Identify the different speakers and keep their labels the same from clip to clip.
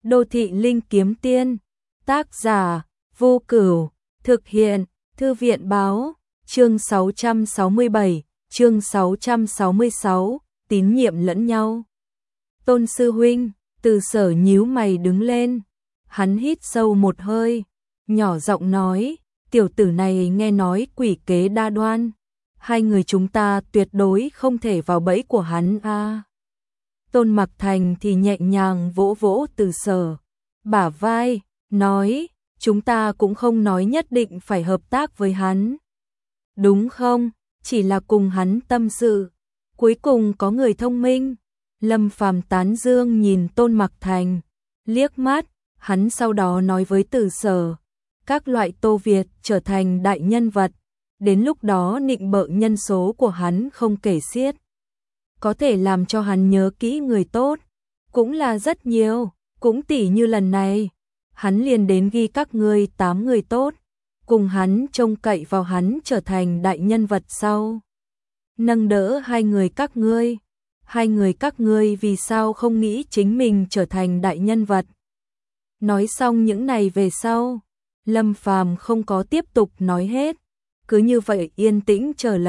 Speaker 1: Đô thị linh kiếm tiên, tác giả Vô Cửu, thực hiện Thư viện báo, chương 667, chương 666, tín nhiệm lẫn nhau. Tôn sư huynh, Từ Sở nhíu mày đứng lên, hắn hít sâu một hơi, nhỏ giọng nói, tiểu tử này nghe nói quỷ kế đa đoan, hai người chúng ta tuyệt đối không thể vào bẫy của hắn a. Tôn Mặc Thành thì nhẹ nhàng vỗ vỗ Từ Sở bả vai, nói, chúng ta cũng không nói nhất định phải hợp tác với hắn. Đúng không, chỉ là cùng hắn tâm sự, cuối cùng có người thông minh. Lâm Phàm tán dương nhìn Tôn Mặc Thành, liếc mắt, hắn sau đó nói với Từ Sở, các loại Tô Việt trở thành đại nhân vật, đến lúc đó nịnh bợ nhân số của hắn không kể xiết. Có thể làm cho hắn nhớ kỹ người tốt, cũng là rất nhiều, cũng tỉ như lần này, hắn liền đến ghi các ngươi 8 người tốt, cùng hắn trông cậy vào hắn trở thành đại nhân vật sau. Nâng đỡ hai người các ngươi vì sao không nghĩ chính mình trở thành đại nhân vật. Nói xong những này về sau, Lâm Phàm không có tiếp tục nói hết, cứ như vậy yên tĩnh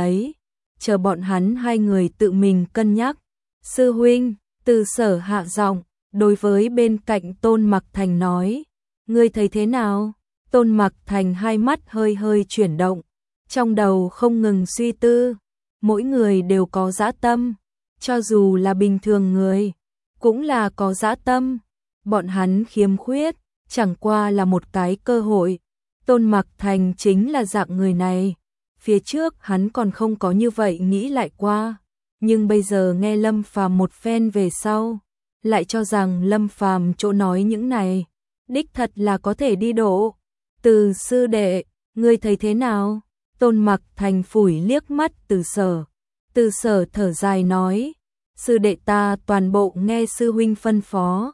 Speaker 1: chờ bọn hắn hai người tự mình cân nhắc. Sư huynh, Từ Sở hạ giọng, đối với bên cạnh Tôn Mặc Thành nói, ngươi thấy thế nào? Tôn Mặc Thành hai mắt hơi hơi chuyển động, trong đầu không ngừng suy tư, mỗi người đều có dã tâm, cho dù là bình thường người, cũng là có dã tâm, bọn hắn khiếm khuyết, chẳng qua là một cái cơ hội. Tôn Mặc Thành chính là dạng người này, phía trước hắn còn không có như vậy nghĩ lại qua, nhưng bây giờ nghe Lâm Phàm một phen về sau, lại cho rằng Lâm Phàm chỗ nói những này, đích thật là có thể đi độ. Từ sư đệ, ngươi thấy thế nào? Tôn Mặc Thành phủi liếc mắt Từ Sở. Từ Sở thở dài nói, sư đệ ta toàn bộ nghe sư huynh phân phó.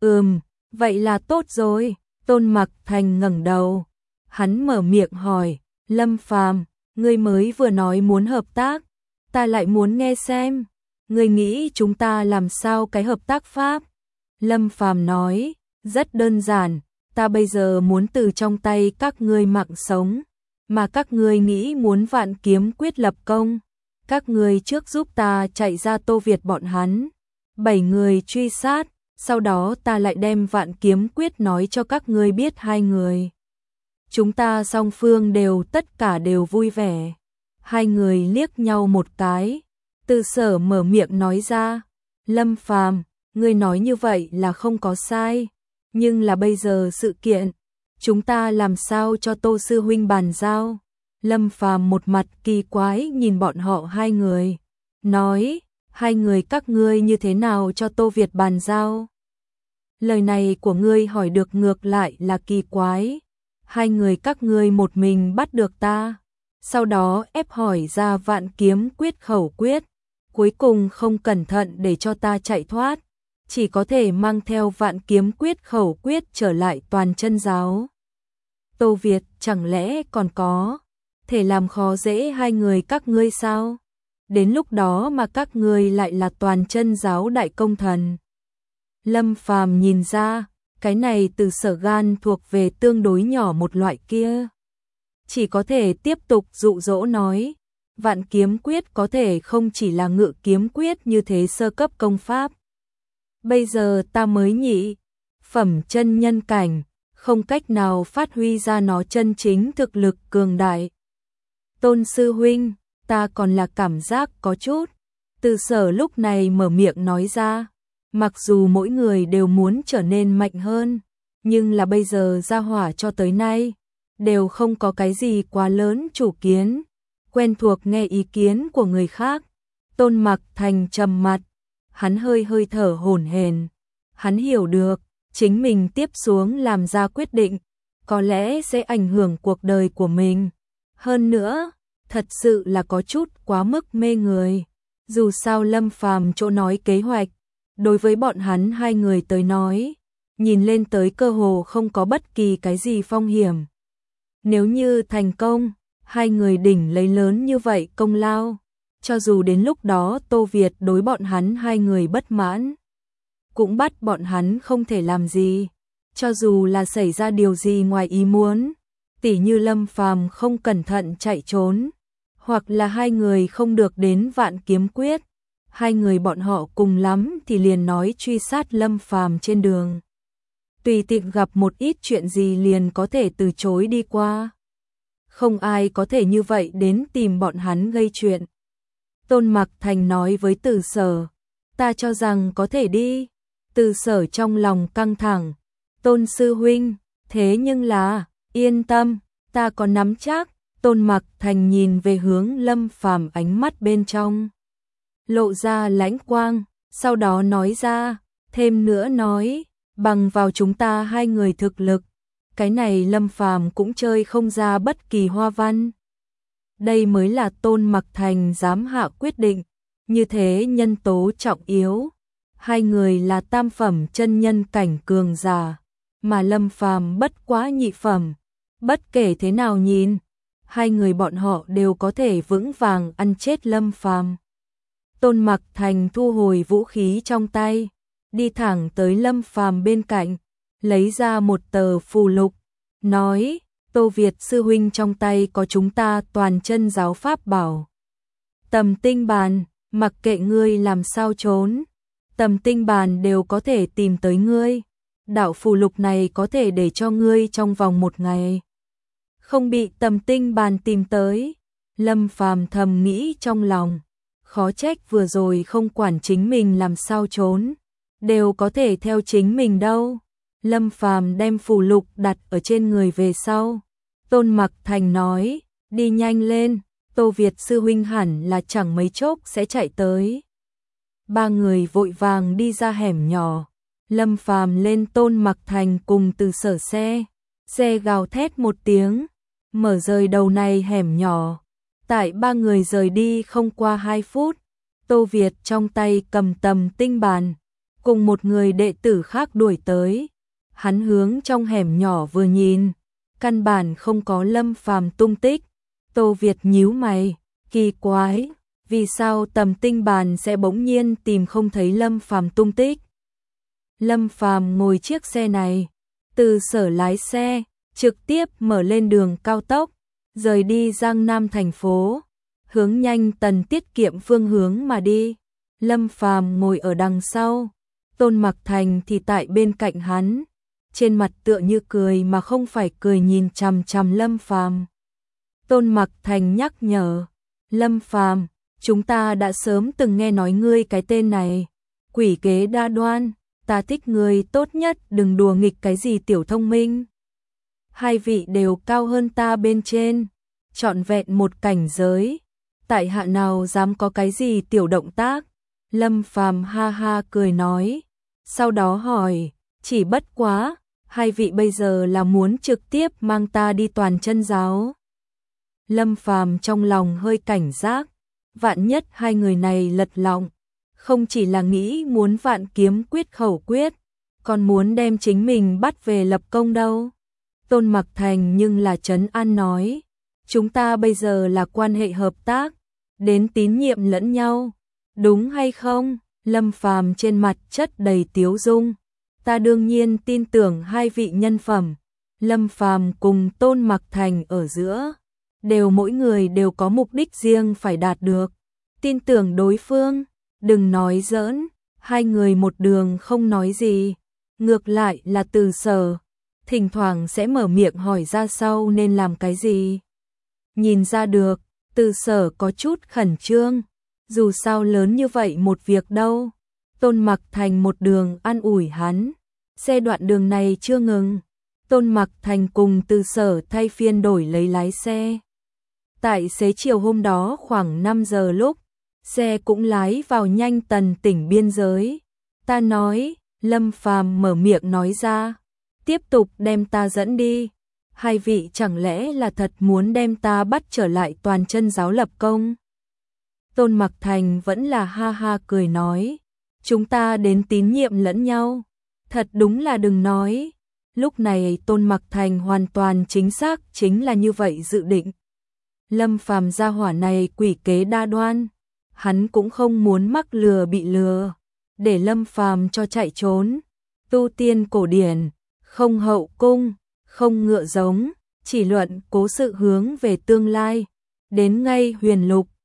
Speaker 1: Vậy là tốt rồi. Tôn Mặc Thành ngẩng đầu, hắn mở miệng hỏi, Lâm Phàm, ngươi mới vừa nói muốn hợp tác, ta lại muốn nghe xem, ngươi nghĩ chúng ta làm sao cái hợp tác pháp? Lâm Phàm nói, rất đơn giản, ta bây giờ muốn từ trong tay các ngươi mạng sống, mà các ngươi nghĩ muốn Vạn Kiếm Quyết lập công, các ngươi trước giúp ta chạy ra Tô Việt bọn hắn, 7 người truy sát, sau đó ta lại đem Vạn Kiếm Quyết nói cho các ngươi biết hai người. Chúng ta song phương tất cả đều vui vẻ. Hai người liếc nhau một cái, Từ Sở mở miệng nói ra, Lâm Phàm, ngươi nói như vậy là không có sai, nhưng là bây giờ sự kiện, chúng ta làm sao cho Tô sư huynh bàn giao? Lâm Phàm một mặt kỳ quái nhìn bọn họ hai người, nói, hai người các ngươi như thế nào cho Tô Việt bàn giao? Lời này của ngươi hỏi được ngược lại là kỳ quái, hai người các ngươi một mình bắt được ta, sau đó ép hỏi ra Vạn Kiếm Quyết khẩu quyết, cuối cùng không cẩn thận để cho ta chạy thoát, chỉ có thể mang theo Vạn Kiếm Quyết khẩu quyết trở lại Toàn Chân giáo. Tô Việt chẳng lẽ còn có thể làm khó dễ hai người các ngươi sao? Đến lúc đó mà các ngươi lại là Toàn Chân giáo đại công thần. Lâm Phàm nhìn ra, cái này Từ Sở gan thuộc về tương đối nhỏ một loại kia. Chỉ có thể tiếp tục dụ dỗ nói, Vạn Kiếm Quyết có thể không chỉ là Ngự Kiếm Quyết như thế sơ cấp công pháp. Bây giờ ta mới nhị phẩm chân nhân cảnh, không cách nào phát huy ra nó chân chính thực lực cường đại. Tôn sư huynh, ta còn là cảm giác có chút. Từ Sở lúc này mở miệng nói ra, mặc dù mỗi người đều muốn trở nên mạnh hơn, nhưng là bây giờ gia hỏa cho tới nay, đều không có cái gì quá lớn chủ kiến, quen thuộc nghe ý kiến của người khác. Tôn Mặc Thành trầm mặt, hắn hơi hơi thở hổn hển, hắn hiểu được, chính mình tiếp xuống làm ra quyết định, có lẽ sẽ ảnh hưởng cuộc đời của mình. Hơn nữa, thật sự là có chút quá mức mê người. Dù sao Lâm Phàm chỗ nói kế hoạch, đối với bọn hắn hai người tới nói, nhìn lên tới cơ hồ không có bất kỳ cái gì phong hiểm. Nếu như thành công, hai người đỉnh lấy lớn như vậy công lao, cho dù đến lúc đó Tô Việt đối bọn hắn hai người bất mãn, cũng bắt bọn hắn không thể làm gì. Cho dù là xảy ra điều gì ngoài ý muốn, tỉ như Lâm Phàm không cẩn thận chạy trốn, hoặc là hai người không được đến Vạn Kiếm Quyết, hai người bọn họ cùng lắm thì liền nói truy sát Lâm Phàm trên đường. Tùy tiện gặp một ít chuyện gì liền có thể từ chối đi qua. Không ai có thể như vậy đến tìm bọn hắn gây chuyện. Tôn Mặc Thành nói với Từ Sở, ta cho rằng có thể đi. Từ Sở trong lòng căng thẳng, Tôn sư huynh, thế nhưng là, yên tâm, ta có nắm chắc. Tôn Mặc Thành nhìn về hướng Lâm Phàm, ánh mắt bên trong lộ ra lãnh quang, sau đó nói ra, thêm nữa nói, bằng vào chúng ta hai người thực lực, cái này Lâm Phàm cũng chơi không ra bất kỳ hoa văn. Đây mới là Tôn Mặc Thành dám hạ quyết định, như thế nhân tố trọng yếu. Hai người là tam phẩm chân nhân cảnh cường giả, mà Lâm Phàm bất quá nhị phẩm. Bất kể thế nào nhìn, hai người bọn họ đều có thể vững vàng ăn chết Lâm Phàm. Tôn Mặc Thành thu hồi vũ khí trong tay, đi thẳng tới Lâm Phàm bên cạnh, lấy ra một tờ phù lục, nói, Tô Việt sư huynh trong tay có chúng ta toàn chân giáo pháp bảo. Tầm tinh bàn, mặc kệ ngươi làm sao trốn, tầm tinh bàn đều có thể tìm tới ngươi. Đạo phù lục này có thể để cho ngươi trong vòng 1 ngày không bị tầm tinh bàn tìm tới. Lâm Phàm thầm nghĩ trong lòng, khó trách vừa rồi không quản chính mình làm sao trốn, đều có thể theo chính mình đâu. Lâm Phàm đem phù lục đặt ở trên người về sau. Tôn Mặc Thành nói, đi nhanh lên, Tô Việt sư huynh hẳn là chẳng mấy chốc sẽ chạy tới. Ba người vội vàng đi ra hẻm nhỏ. Lâm Phàm lên Tôn Mặc Thành cùng Từ Sở xe. Xe gào thét một tiếng, mở rời đầu này hẻm nhỏ. Tại ba người rời đi không qua 2 phút, Tô Việt trong tay cầm tầm tinh bàn, cùng một người đệ tử khác đuổi tới. Hắn hướng trong hẻm nhỏ vừa nhìn, căn bản không có Lâm Phàm tung tích. Tô Việt nhíu mày, kỳ quái, vì sao tầm tinh bàn sẽ bỗng nhiên tìm không thấy Lâm Phàm tung tích. Lâm Phàm ngồi chiếc xe này, Từ Sở lái xe, trực tiếp mở lên đường cao tốc, rời đi Giang Nam thành phố, hướng nhanh Tần tiết kiệm phương hướng mà đi. Lâm Phàm ngồi ở đằng sau, Tôn Mặc Thành thì tại bên cạnh hắn, trên mặt tựa như cười mà không phải cười, nhìn chằm chằm Lâm Phàm. Tôn Mặc Thành nhắc nhở, Lâm Phàm, chúng ta đã sớm từng nghe nói ngươi cái tên này, quỷ kế đa đoan, ta thích ngươi, tốt nhất đừng đùa nghịch cái gì tiểu thông minh. Hai vị đều cao hơn ta bên trên, trọn vẹn một cảnh giới, tại hạ nào dám có cái gì tiểu động tác. Lâm Phàm ha ha cười nói, sau đó hỏi, chỉ bất quá, hai vị bây giờ là muốn trực tiếp mang ta đi toàn chân giáo. Lâm Phàm trong lòng hơi cảnh giác, vạn nhất hai người này lật lọng, không chỉ là nghĩ muốn Vạn Kiếm Quyết khẩu quyết, còn muốn đem chính mình bắt về lập công đâu. Tôn Mặc Thành nhưng là trấn an nói, chúng ta bây giờ là quan hệ hợp tác, đến tín nhiệm lẫn nhau, đúng hay không? Lâm Phàm trên mặt chất đầy tiếu dung, ta đương nhiên tin tưởng hai vị nhân phẩm. Lâm Phàm cùng Tôn Mặc Thành ở giữa, đều mỗi người đều có mục đích riêng phải đạt được, tin tưởng đối phương, đừng nói giỡn. Hai người một đường không nói gì, ngược lại là Từ Sở thỉnh thoảng sẽ mở miệng hỏi ra sau nên làm cái gì. Nhìn ra được, Từ Sở có chút khẩn trương, dù sao lớn như vậy một việc đâu. Tôn Mặc Thành một đường an ủi hắn, xe đoạn đường này chưa ngừng. Tôn Mặc Thành cùng Từ Sở thay phiên đổi lấy lái xe. Tại xế chiều hôm đó khoảng 5 giờ lúc, xe cũng lái vào nhanh Tần tỉnh biên giới. Ta nói, Lâm Phàm mở miệng nói ra, tiếp tục đem ta dẫn đi. Hai vị chẳng lẽ là thật muốn đem ta bắt trở lại toàn chân giáo lập công? Tôn Mặc Thành vẫn là ha ha cười nói, chúng ta đến tín nhiệm lẫn nhau. Thật đúng là đừng nói. Lúc này Tôn Mặc Thành hoàn toàn chính xác chính là như vậy dự định. Lâm Phàm gia hỏa này quỷ kế đa đoan, hắn cũng không muốn mắc lừa bị lừa. để Lâm Phàm cho chạy trốn. Tu tiên cổ điển, không hậu cung, không ngựa giống, chỉ luận cố sự hướng về tương lai. Đến ngay huyền lục,